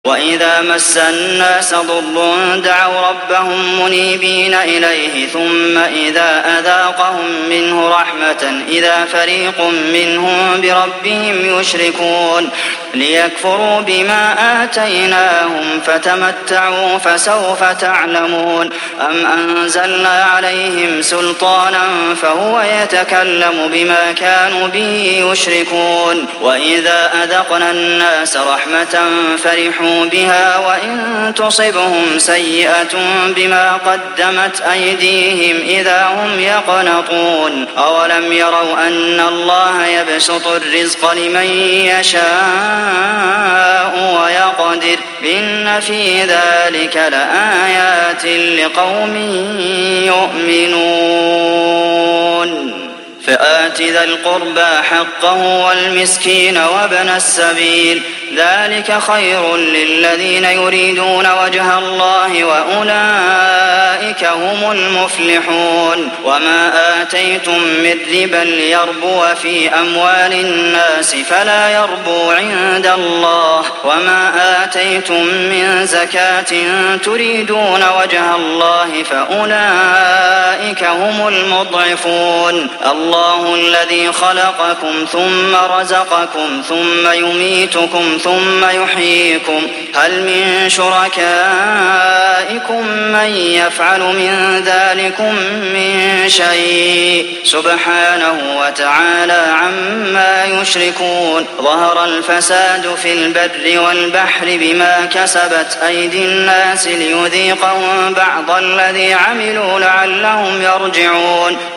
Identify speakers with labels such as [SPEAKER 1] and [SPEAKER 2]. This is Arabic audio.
[SPEAKER 1] وإذا مس الناس ضر دعوا ربهم منيبين إليه ثم إذا أذاقهم منه رحمة إذا فريق منهم بربهم يشركون ليكفروا بما آتيناهم فتمتعوا فسوف تعلمون أم أنزلنا عليهم سلطانا فهو يتكلم بما كانوا به يشركون وإذا أذقنا الناس رحمة فرحوا بها وإن تصبهم سيئة بما قدمت أيديهم إذا هم يقنطون أولم يروا أن الله يبسط الرزق لمن يشاء ويقدر إن في ذلك لآيات لقوم يؤمنون فآت ذا القربى حقه والمسكين وابن السبيل ذلك خير للذين يريدون وجه الله وأولئك هم المفلحون وما آتيتم من ربا ليربو في أموال الناس فلا يربو عند الله وما آتيتم من زكاة تريدون وجه الله فأولئك هم المضعفون الله الذي خلقكم ثم رزقكم ثم يميتكم ثم يحييكم هل من شركائكم من يفعل من ذلكم من شيء سبحانه وتعالى عما يشركون ظهر الفساد في البر والبحر بما كسبت أيدي الناس ليذيقهم بعض الذي عملوا لعلهم يرجعون